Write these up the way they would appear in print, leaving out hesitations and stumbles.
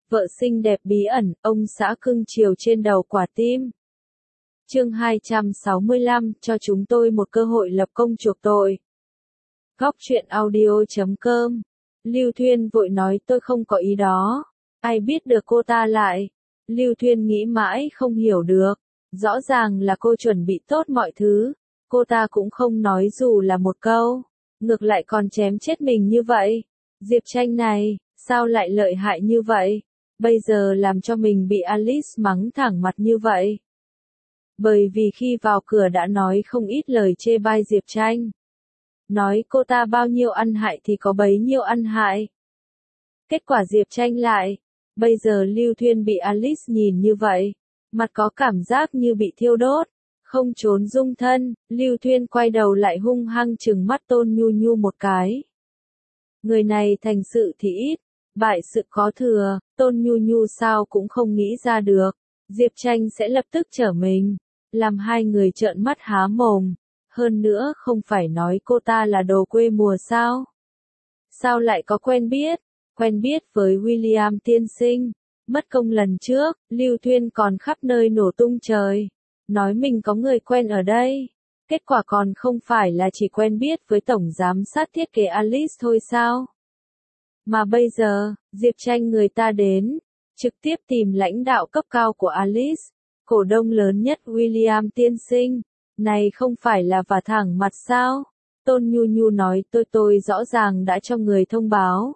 Vợ xinh đẹp bí ẩn, ông xã cưng chiều trên đầu quả tim. Chương 265, cho chúng tôi một cơ hội lập công chuộc tội. Góc truyện audio.com. Lưu Thuyên vội nói tôi không có ý đó. Ai biết được cô ta lại. Lưu Thuyên nghĩ mãi không hiểu được. Rõ ràng là cô chuẩn bị tốt mọi thứ. Cô ta cũng không nói dù là một câu. Ngược lại còn chém chết mình như vậy. Diệp Tranh này, sao lại lợi hại như vậy? Bây giờ làm cho mình bị Alice mắng thẳng mặt như vậy. Bởi vì khi vào cửa đã nói không ít lời chê bai Diệp Tranh. Nói cô ta bao nhiêu ăn hại thì có bấy nhiêu ăn hại. Kết quả Diệp Tranh lại. Bây giờ Lưu Thuyên bị Alice nhìn như vậy. Mặt có cảm giác như bị thiêu đốt. Không trốn dung thân, Lưu Thuyên quay đầu lại hung hăng trừng mắt Tôn Nhu Nhu một cái. Người này thành sự thì ít, bại sự có thừa, Tôn Nhu Nhu sao cũng không nghĩ ra được. Diệp Tranh sẽ lập tức trở mình, làm hai người trợn mắt há mồm. Hơn nữa không phải nói cô ta là đồ quê mùa sao? Sao lại có quen biết với William tiên sinh. Mất công lần trước, Lưu Thuyên còn khắp nơi nổ tung trời. Nói mình có người quen ở đây. Kết quả còn không phải là chỉ quen biết với tổng giám sát thiết kế Alice thôi sao? Mà bây giờ, Diệp Tranh người ta đến, trực tiếp tìm lãnh đạo cấp cao của Alice, cổ đông lớn nhất William tiên sinh. Này không phải là vả thẳng mặt sao? Tôn Nhu Nhu nói tôi rõ ràng đã cho người thông báo.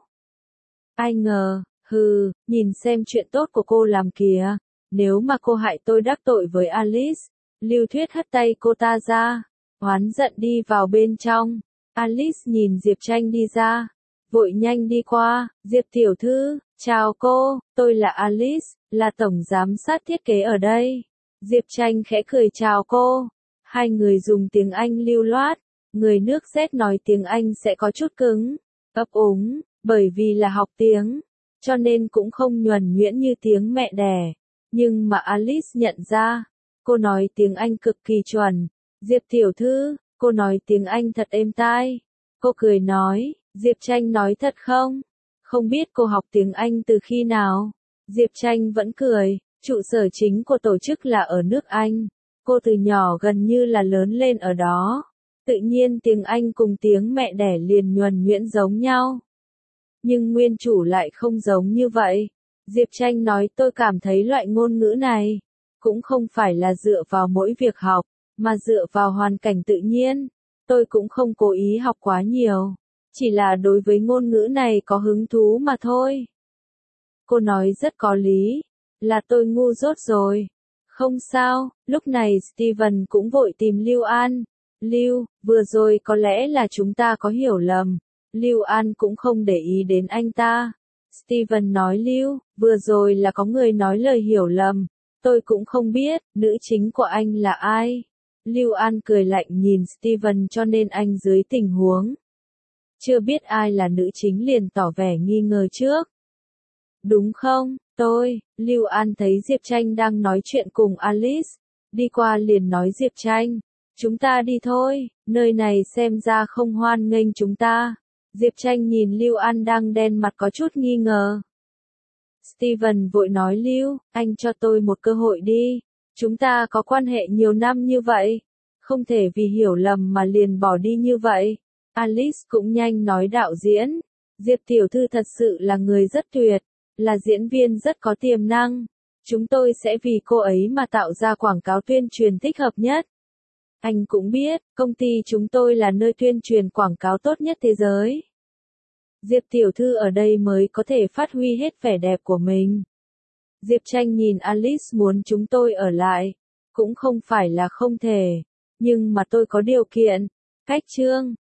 Ai ngờ, nhìn xem chuyện tốt của cô làm kìa. Nếu mà cô hại tôi đắc tội với Alice, Lưu Thuyết hất tay cô ta ra, oán giận đi vào bên trong. Alice nhìn Diệp Tranh đi ra, vội nhanh đi qua, Diệp tiểu thư, chào cô, tôi là Alice, là tổng giám sát thiết kế ở đây. Diệp Tranh khẽ cười chào cô, hai người dùng tiếng Anh lưu loát, người nước Z nói tiếng Anh sẽ có chút cứng, ấp úng, bởi vì là học tiếng, cho nên cũng không nhuần nhuyễn như tiếng mẹ đẻ. Nhưng mà Alice nhận ra, cô nói tiếng Anh cực kỳ chuẩn. Diệp tiểu thư, cô nói tiếng Anh thật êm tai. Cô cười nói, Diệp Tranh nói thật không? Không biết cô học tiếng Anh từ khi nào? Diệp Tranh vẫn cười, trụ sở chính của tổ chức là ở nước Anh. Cô từ nhỏ gần như là lớn lên ở đó. Tự nhiên tiếng Anh cùng tiếng mẹ đẻ liền nhuần nhuyễn giống nhau. Nhưng nguyên chủ lại không giống như vậy. Diệp Tranh nói tôi cảm thấy loại ngôn ngữ này, cũng không phải là dựa vào mỗi việc học, mà dựa vào hoàn cảnh tự nhiên. Tôi cũng không cố ý học quá nhiều, chỉ là đối với ngôn ngữ này có hứng thú mà thôi. Cô nói rất có lý, là tôi ngu dốt rồi. Không sao, lúc này Steven cũng vội tìm Lưu An. Lưu, vừa rồi có lẽ là chúng ta có hiểu lầm. Lưu An cũng không để ý đến anh ta. Steven nói Lưu, vừa rồi là có người nói lời hiểu lầm. Tôi cũng không biết, nữ chính của anh là ai. Lưu An cười lạnh nhìn Steven cho nên anh dưới tình huống chưa biết ai là nữ chính liền tỏ vẻ nghi ngờ trước. Đúng không, Lưu An thấy Diệp Tranh đang nói chuyện cùng Alice. Đi qua liền nói Diệp Tranh, chúng ta đi thôi, nơi này xem ra không hoan nghênh chúng ta. Diệp Tranh nhìn Lưu An đang đen mặt có chút nghi ngờ. Steven vội nói Lưu, anh cho tôi một cơ hội đi. Chúng ta có quan hệ nhiều năm như vậy. Không thể vì hiểu lầm mà liền bỏ đi như vậy. Alice cũng nhanh nói đạo diễn. Diệp tiểu thư thật sự là người rất tuyệt. Là diễn viên rất có tiềm năng. Chúng tôi sẽ vì cô ấy mà tạo ra quảng cáo tuyên truyền thích hợp nhất. Anh cũng biết, công ty chúng tôi là nơi tuyên truyền quảng cáo tốt nhất thế giới. Diệp tiểu thư ở đây mới có thể phát huy hết vẻ đẹp của mình. Diệp Tranh nhìn Alice muốn chúng tôi ở lại. Cũng không phải là không thể. Nhưng mà tôi có điều kiện. Cách chương.